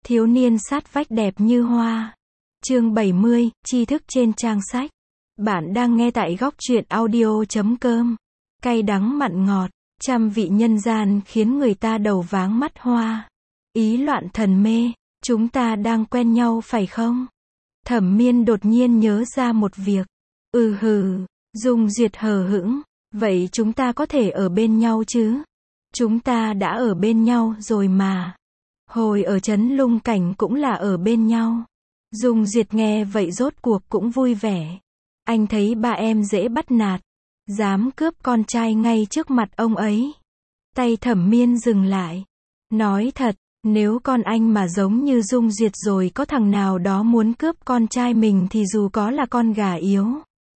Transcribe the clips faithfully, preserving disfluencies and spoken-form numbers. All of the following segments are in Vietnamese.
Thiếu niên sát vách đẹp như hoa. Chương bảy mươi, tri thức trên trang sách. Bạn đang nghe tại góc truyện audio chấm com. Cay đắng mặn ngọt, trăm vị nhân gian khiến người ta đầu váng mắt hoa. Ý loạn thần mê, chúng ta đang quen nhau phải không? Thẩm Miên đột nhiên nhớ ra một việc. Ừ hừ, Dung Duyệt hờ hững. Vậy chúng ta có thể ở bên nhau chứ? Chúng ta đã ở bên nhau rồi mà. Hồi ở trấn Lung Cảnh cũng là ở bên nhau. Dung Duyệt nghe vậy rốt cuộc cũng vui vẻ. Anh thấy ba em dễ bắt nạt, dám cướp con trai ngay trước mặt ông ấy. Tay Thẩm Miên dừng lại. Nói thật, nếu con anh mà giống như Dung Duyệt rồi có thằng nào đó muốn cướp con trai mình thì dù có là con gà yếu,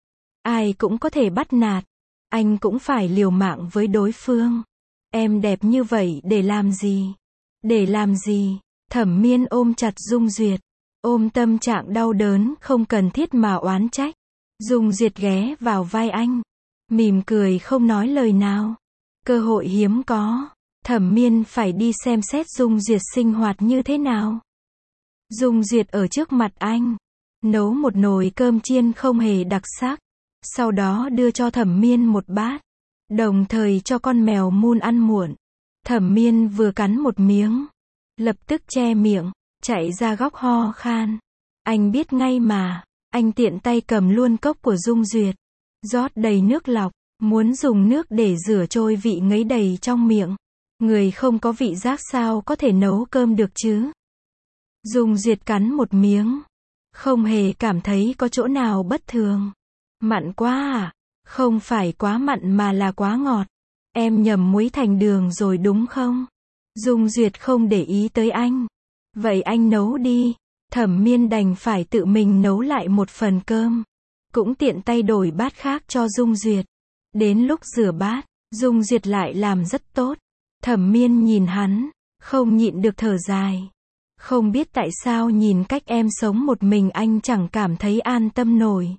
ai cũng có thể bắt nạt. Anh cũng phải liều mạng với đối phương. Em đẹp như vậy để làm gì? Để làm gì? Thẩm Miên ôm chặt Dung Duyệt. Ôm tâm trạng đau đớn không cần thiết mà oán trách. Dung Duyệt ghé vào vai anh. Mỉm cười không nói lời nào. Cơ hội hiếm có. Thẩm Miên phải đi xem xét Dung Duyệt sinh hoạt như thế nào. Dung Duyệt ở trước mặt anh. Nấu một nồi cơm chiên không hề đặc sắc. Sau đó đưa cho Thẩm Miên một bát. Đồng thời cho con mèo Moon ăn muộn. Thẩm Miên vừa cắn một miếng, lập tức che miệng, chạy ra góc ho khan. Anh biết ngay mà. Anh tiện tay cầm luôn cốc của Dung Duyệt, rót đầy nước lọc, muốn dùng nước để rửa trôi vị ngấy đầy trong miệng. Người không có vị giác sao có thể nấu cơm được chứ? Dung Duyệt cắn một miếng, không hề cảm thấy có chỗ nào bất thường. Mặn quá à? Không phải quá mặn mà là quá ngọt. Em nhầm muối thành đường rồi đúng không? Dung Duyệt không để ý tới anh. Vậy anh nấu đi. Thẩm Miên đành phải tự mình nấu lại một phần cơm. Cũng tiện tay đổi bát khác cho Dung Duyệt. Đến lúc rửa bát, Dung Duyệt lại làm rất tốt. Thẩm Miên nhìn hắn, không nhịn được thở dài. Không biết tại sao nhìn cách em sống một mình anh chẳng cảm thấy an tâm nổi.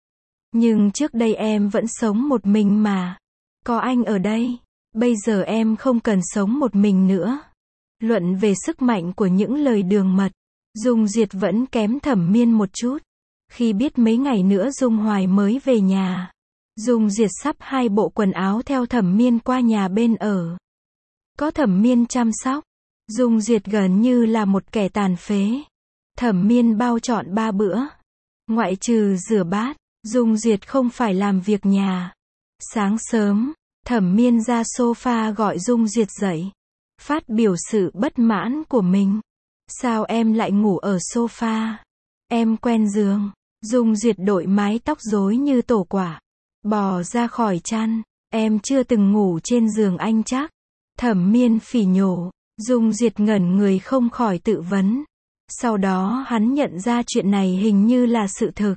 Nhưng trước đây em vẫn sống một mình mà. Có anh ở đây, bây giờ em không cần sống một mình nữa. Luận về sức mạnh của những lời đường mật, Dung Duyệt vẫn kém Thẩm Miên một chút. Khi biết mấy ngày nữa Dung Hoài mới về nhà, Dung Duyệt sắp hai bộ quần áo theo Thẩm Miên qua nhà bên ở. Có Thẩm Miên chăm sóc, Dung Duyệt gần như là một kẻ tàn phế. Thẩm Miên bao trọn ba bữa. Ngoại trừ rửa bát, Dung Duyệt không phải làm việc nhà. Sáng sớm, Thẩm Miên ra sofa gọi Dung Duyệt dậy, phát biểu sự bất mãn của mình. Sao em lại ngủ ở sofa? Em quen giường. Dung Duyệt đội mái tóc rối như tổ quả, bò ra khỏi chăn. Em chưa từng ngủ trên giường anh chắc. Thẩm Miên phỉ nhổ. Dung Duyệt ngẩn người không khỏi tự vấn. Sau đó hắn nhận ra chuyện này hình như là sự thực.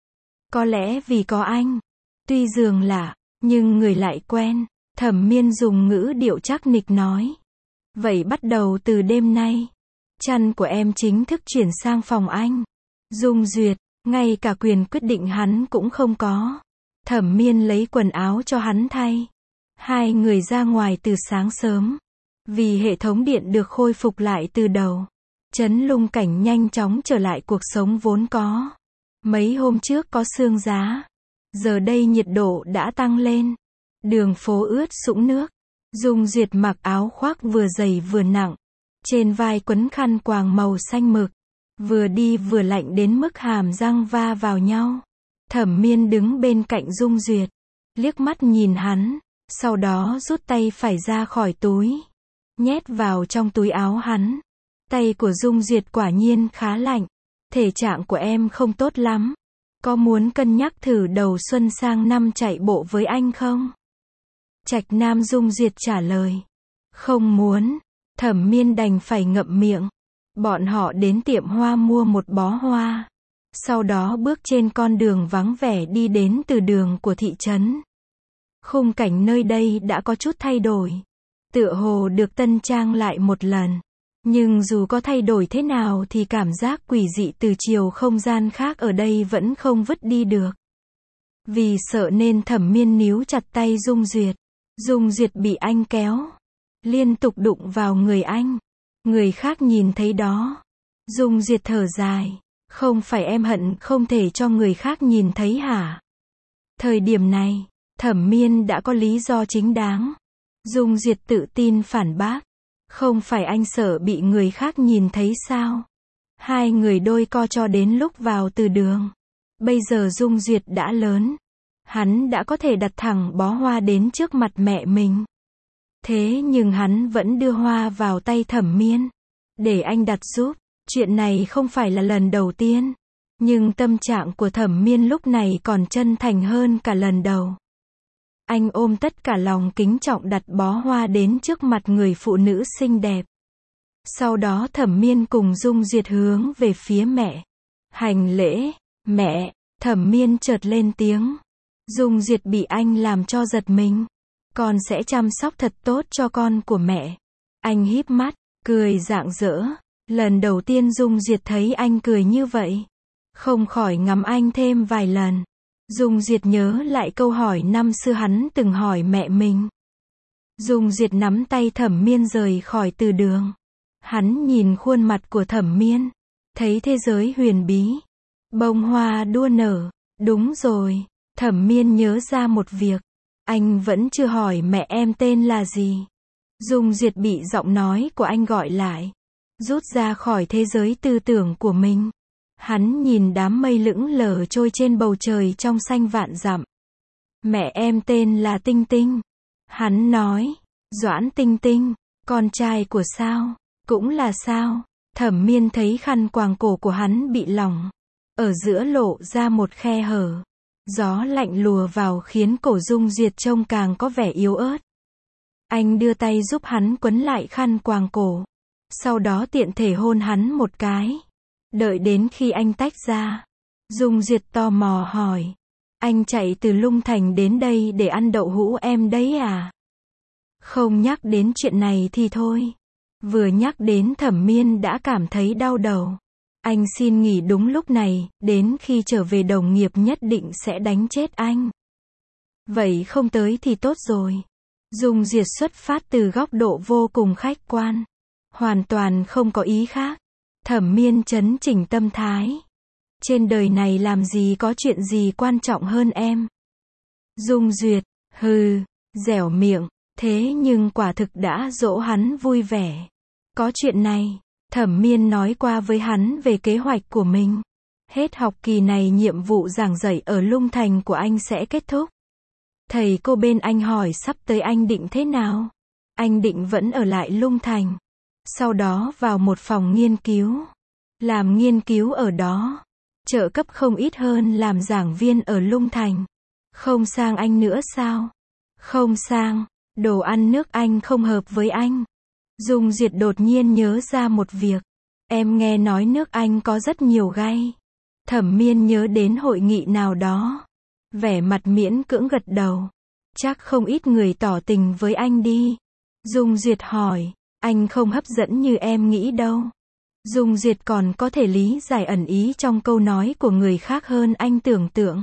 Có lẽ vì có anh. Tuy giường lạ, nhưng người lại quen. Thẩm Miên dùng ngữ điệu chắc nịch nói. Vậy bắt đầu từ đêm nay, chăn của em chính thức chuyển sang phòng anh. Dung Duyệt, ngay cả quyền quyết định hắn cũng không có. Thẩm Miên lấy quần áo cho hắn thay. Hai người ra ngoài từ sáng sớm. Vì hệ thống điện được khôi phục lại từ đầu, trấn Lung Cảnh nhanh chóng trở lại cuộc sống vốn có. Mấy hôm trước có sương giá, giờ đây nhiệt độ đã tăng lên. Đường phố ướt sũng nước. Dung Duyệt mặc áo khoác vừa dày vừa nặng, trên vai quấn khăn quàng màu xanh mực, vừa đi vừa lạnh đến mức hàm răng va vào nhau. Thẩm Miên đứng bên cạnh Dung Duyệt, liếc mắt nhìn hắn, sau đó rút tay phải ra khỏi túi, nhét vào trong túi áo hắn. Tay của Dung Duyệt quả nhiên khá lạnh. Thể trạng của em không tốt lắm. Có muốn cân nhắc thử đầu xuân sang năm chạy bộ với anh không? Trạch Nam Dung Duyệt trả lời. Không muốn. Thẩm Miên đành phải ngậm miệng. Bọn họ đến tiệm hoa mua một bó hoa. Sau đó bước trên con đường vắng vẻ đi đến từ đường của thị trấn. Khung cảnh nơi đây đã có chút thay đổi. Tựa hồ được tân trang lại một lần. Nhưng dù có thay đổi thế nào thì cảm giác quỷ dị từ chiều không gian khác ở đây vẫn không vứt đi được. Vì sợ nên Thẩm Miên níu chặt tay Dung Duyệt. Dung Duyệt bị anh kéo, liên tục đụng vào người anh. Người khác nhìn thấy đó, Dung Duyệt thở dài. Không phải em hận không thể cho người khác nhìn thấy hả? Thời điểm này, Thẩm Miên đã có lý do chính đáng. Dung Duyệt tự tin phản bác. Không phải anh sợ bị người khác nhìn thấy sao? Hai người đôi co cho đến lúc vào từ đường. Bây giờ Dung Duyệt đã lớn. Hắn đã có thể đặt thẳng bó hoa đến trước mặt mẹ mình. Thế nhưng hắn vẫn đưa hoa vào tay Thẩm Miên. Để anh đặt giúp. Chuyện này không phải là lần đầu tiên. Nhưng tâm trạng của Thẩm Miên lúc này còn chân thành hơn cả lần đầu. Anh ôm tất cả lòng kính trọng đặt bó hoa đến trước mặt người phụ nữ xinh đẹp. Sau đó Thẩm Miên cùng Dung Duyệt hướng về phía mẹ. Hành lễ, mẹ, Thẩm Miên chợt lên tiếng. Dung Duyệt bị anh làm cho giật mình. Con sẽ chăm sóc thật tốt cho con của mẹ. Anh híp mắt, cười rạng rỡ. Lần đầu tiên Dung Duyệt thấy anh cười như vậy. Không khỏi ngắm anh thêm vài lần. Dung Duyệt nhớ lại câu hỏi năm xưa hắn từng hỏi mẹ mình. Dung Duyệt nắm tay Thẩm Miên rời khỏi từ đường. Hắn nhìn khuôn mặt của Thẩm Miên. Thấy thế giới huyền bí. Bông hoa đua nở. Đúng rồi. Thẩm Miên nhớ ra một việc. Anh vẫn chưa hỏi mẹ em tên là gì. Dung Duyệt bị giọng nói của anh gọi lại. Rút ra khỏi thế giới tư tưởng của mình. Hắn nhìn đám mây lững lờ trôi trên bầu trời trong xanh vạn dặm. Mẹ em tên là Tinh Tinh. Hắn nói. Doãn Tinh Tinh. Con trai của sao? Cũng là sao? Thẩm Miên thấy khăn quàng cổ của hắn bị lỏng. Ở giữa lộ ra một khe hở. Gió lạnh lùa vào khiến cổ Dung Duyệt trông càng có vẻ yếu ớt. Anh đưa tay giúp hắn quấn lại khăn quàng cổ. Sau đó tiện thể hôn hắn một cái. Đợi đến khi anh tách ra. Dung Duyệt tò mò hỏi. Anh chạy từ Lung Thành đến đây để ăn đậu hũ em đấy à? Không nhắc đến chuyện này thì thôi. Vừa nhắc đến Thẩm Miên đã cảm thấy đau đầu. Anh xin nghỉ đúng lúc này, đến khi trở về đồng nghiệp nhất định sẽ đánh chết anh. Vậy không tới thì tốt rồi. Dung Duyệt xuất phát từ góc độ vô cùng khách quan. Hoàn toàn không có ý khác. Thẩm Miên chấn chỉnh tâm thái. Trên đời này làm gì có chuyện gì quan trọng hơn em. Dung Duyệt, hừ, dẻo miệng. Thế nhưng quả thực đã dỗ hắn vui vẻ. Có chuyện này. Thẩm Miên nói qua với hắn về kế hoạch của mình. Hết học kỳ này nhiệm vụ giảng dạy ở Lung Thành của anh sẽ kết thúc. Thầy cô bên anh hỏi sắp tới anh định thế nào? Anh định vẫn ở lại Lung Thành. Sau đó vào một phòng nghiên cứu. Làm nghiên cứu ở đó. Trợ cấp không ít hơn làm giảng viên ở Lung Thành. Không sang anh nữa sao? Không sang. Đồ ăn nước Anh không hợp với anh. Dung Duyệt đột nhiên nhớ ra một việc. Em nghe nói nước Anh có rất nhiều gay. Thẩm Miên nhớ đến hội nghị nào đó. Vẻ mặt miễn cưỡng gật đầu. Chắc không ít người tỏ tình với anh đi. Dung Duyệt hỏi. Anh không hấp dẫn như em nghĩ đâu. Dung Duyệt còn có thể lý giải ẩn ý trong câu nói của người khác hơn anh tưởng tượng.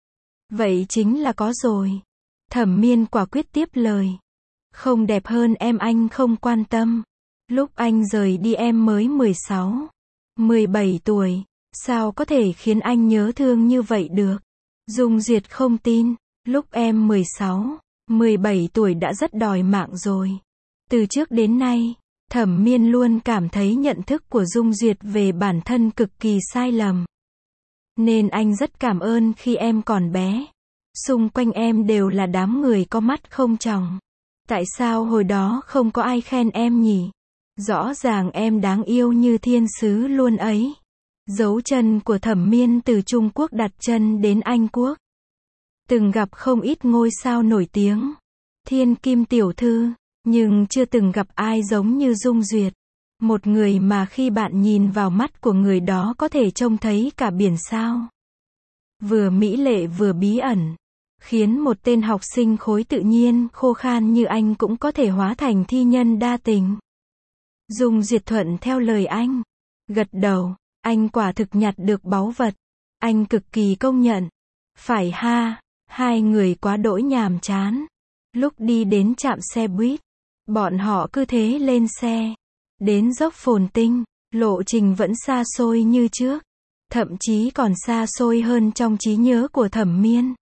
Vậy chính là có rồi. Thẩm Miên quả quyết tiếp lời. Không đẹp hơn em anh không quan tâm. Lúc anh rời đi em mới mười sáu, mười bảy tuổi. Sao có thể khiến anh nhớ thương như vậy được? Dung Duyệt không tin. Lúc em mười sáu, mười bảy tuổi đã rất đòi mạng rồi. Từ trước đến nay, Thẩm Miên luôn cảm thấy nhận thức của Dung Duyệt về bản thân cực kỳ sai lầm. Nên anh rất cảm ơn khi em còn bé. Xung quanh em đều là đám người có mắt không tròng. Tại sao hồi đó không có ai khen em nhỉ? Rõ ràng em đáng yêu như thiên sứ luôn ấy. Dấu chân của Thẩm Miên từ Trung Quốc đặt chân đến Anh Quốc. Từng gặp không ít ngôi sao nổi tiếng. Thiên kim tiểu thư. Nhưng chưa từng gặp ai giống như Dung Duyệt. Một người mà khi bạn nhìn vào mắt của người đó có thể trông thấy cả biển sao. Vừa mỹ lệ vừa bí ẩn. Khiến một tên học sinh khối tự nhiên khô khan như anh cũng có thể hóa thành thi nhân đa tình. Dung Duyệt thuận theo lời anh. Gật đầu. Anh quả thực nhặt được báu vật. Anh cực kỳ công nhận. Phải ha. Hai người quá đỗi nhàm chán. Lúc đi đến trạm xe buýt. Bọn họ cứ thế lên xe. Đến dốc Phồn Tinh. Lộ trình vẫn xa xôi như trước, thậm chí còn xa xôi hơn trong trí nhớ của Thẩm Miên.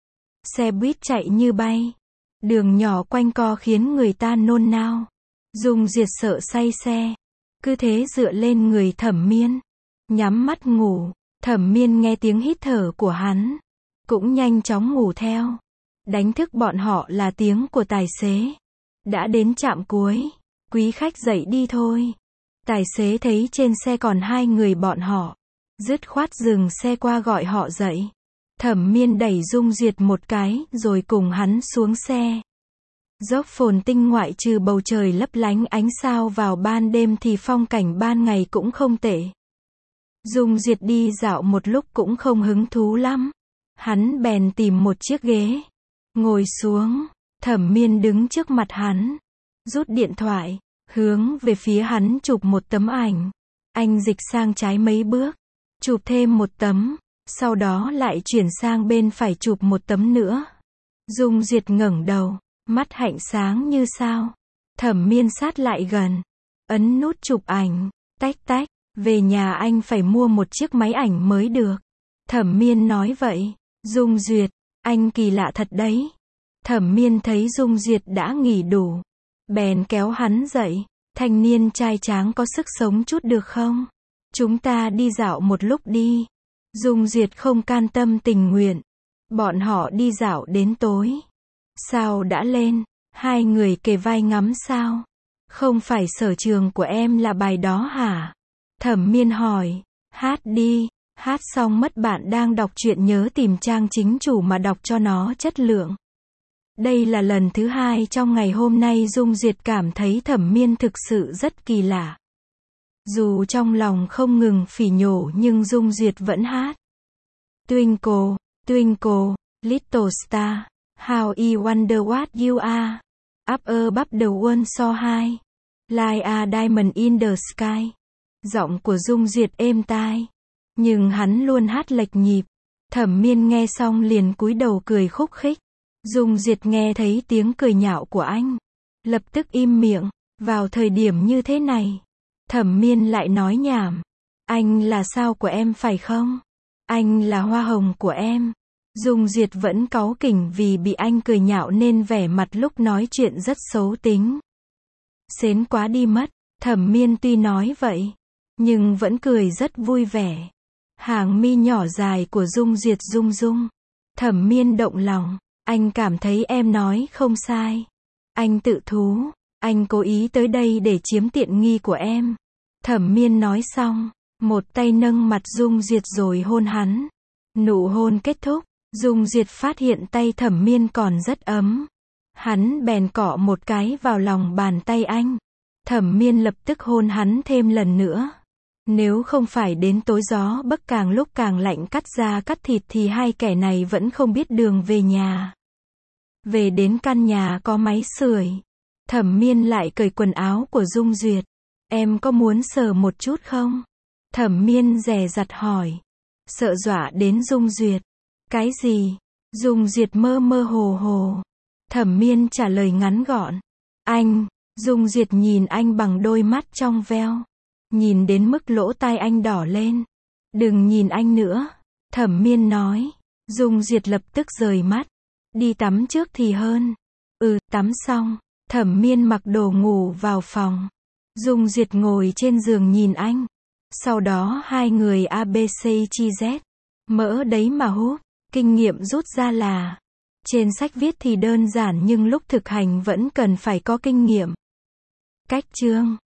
Xe buýt chạy như bay, đường nhỏ quanh co khiến người ta nôn nao. Dung Duyệt sợ say xe, cứ thế dựa lên người Thẩm Miên, nhắm mắt ngủ. Thẩm Miên nghe tiếng hít thở của hắn, cũng nhanh chóng ngủ theo. Đánh thức bọn họ là tiếng của tài xế. Đã đến trạm cuối, quý khách dậy đi thôi. Tài xế thấy trên xe còn hai người bọn họ, dứt khoát dừng xe qua gọi họ dậy. Thẩm Miên đẩy Dung Duyệt một cái, rồi cùng hắn xuống xe. Dốc phồn tinh ngoại trừ bầu trời lấp lánh ánh sao vào ban đêm thì phong cảnh ban ngày cũng không tệ. Dung Duyệt đi dạo một lúc cũng không hứng thú lắm. Hắn bèn tìm một chiếc ghế, ngồi xuống. Thẩm Miên đứng trước mặt hắn, rút điện thoại, hướng về phía hắn chụp một tấm ảnh. Anh dịch sang trái mấy bước, chụp thêm một tấm, sau đó lại chuyển sang bên phải chụp một tấm nữa. Dung Duyệt ngẩng đầu, mắt hạnh sáng như sao. Thẩm Miên sát lại gần, ấn nút chụp ảnh, tách tách, về nhà anh phải mua một chiếc máy ảnh mới được. Thẩm Miên nói vậy. Dung Duyệt, anh kỳ lạ thật đấy. Thẩm Miên thấy Dung Duyệt đã nghỉ đủ, bèn kéo hắn dậy. Thanh niên trai tráng có sức sống chút được không? Chúng ta đi dạo một lúc đi. Dung Duyệt không can tâm tình nguyện. Bọn họ đi dạo đến tối. Sao đã lên? Hai người kề vai ngắm sao? Không phải sở trường của em là bài đó hả? Thẩm Miên hỏi. Hát đi. Hát xong mất bạn đang đọc truyện nhớ tìm trang chính chủ mà đọc cho nó chất lượng. Đây là lần thứ hai trong ngày hôm nay Dung Duyệt cảm thấy Thẩm Miên thực sự rất kỳ lạ. Dù trong lòng không ngừng phỉ nhổ nhưng Dung Duyệt vẫn hát. Twinkle, twinkle, little star, how I wonder what you are. Up above the world so high, like a diamond in the sky. Giọng của Dung Duyệt êm tai, nhưng hắn luôn hát lệch nhịp. Thẩm Miên nghe xong liền cúi đầu cười khúc khích. Dung Duyệt nghe thấy tiếng cười nhạo của anh, lập tức im miệng. Vào thời điểm như thế này, Thẩm Miên lại nói nhảm. Anh là sao của em phải không? Anh là hoa hồng của em. Dung Duyệt vẫn cáu kỉnh vì bị anh cười nhạo nên vẻ mặt lúc nói chuyện rất xấu tính. Sến quá đi mất. Thẩm Miên tuy nói vậy, nhưng vẫn cười rất vui vẻ. Hàng mi nhỏ dài của Dung Duyệt rung rung. Thẩm Miên động lòng. Anh cảm thấy em nói không sai. Anh tự thú. Anh cố ý tới đây để chiếm tiện nghi của em. Thẩm Miên nói xong, một tay nâng mặt Dung Duyệt rồi hôn hắn. Nụ hôn kết thúc, Dung Duyệt phát hiện tay Thẩm Miên còn rất ấm. Hắn bèn cọ một cái vào lòng bàn tay anh. Thẩm Miên lập tức hôn hắn thêm lần nữa. Nếu không phải đến tối gió bấc càng lúc càng lạnh cắt da cắt thịt thì hai kẻ này vẫn không biết đường về nhà. Về đến căn nhà có máy sưởi, Thẩm Miên lại cởi quần áo của Dung Duyệt. Em có muốn sờ một chút không? Thẩm Miên dè dặt hỏi. Sợ dọa đến Dung Duyệt. Cái gì? Dung Duyệt mơ mơ hồ hồ. Thẩm Miên trả lời ngắn gọn. Anh. Dung Duyệt nhìn anh bằng đôi mắt trong veo. Nhìn đến mức lỗ tai anh đỏ lên. Đừng nhìn anh nữa. Thẩm Miên nói. Dung Duyệt lập tức rời mắt. Đi tắm trước thì hơn. Ừ, tắm xong. Thẩm Miên mặc đồ ngủ vào phòng. Dung Duyệt ngồi trên giường nhìn anh. Sau đó hai người a bê xê chi dét. Mỡ đấy mà hút. Kinh nghiệm rút ra là, trên sách viết thì đơn giản nhưng lúc thực hành vẫn cần phải có kinh nghiệm. Cách chương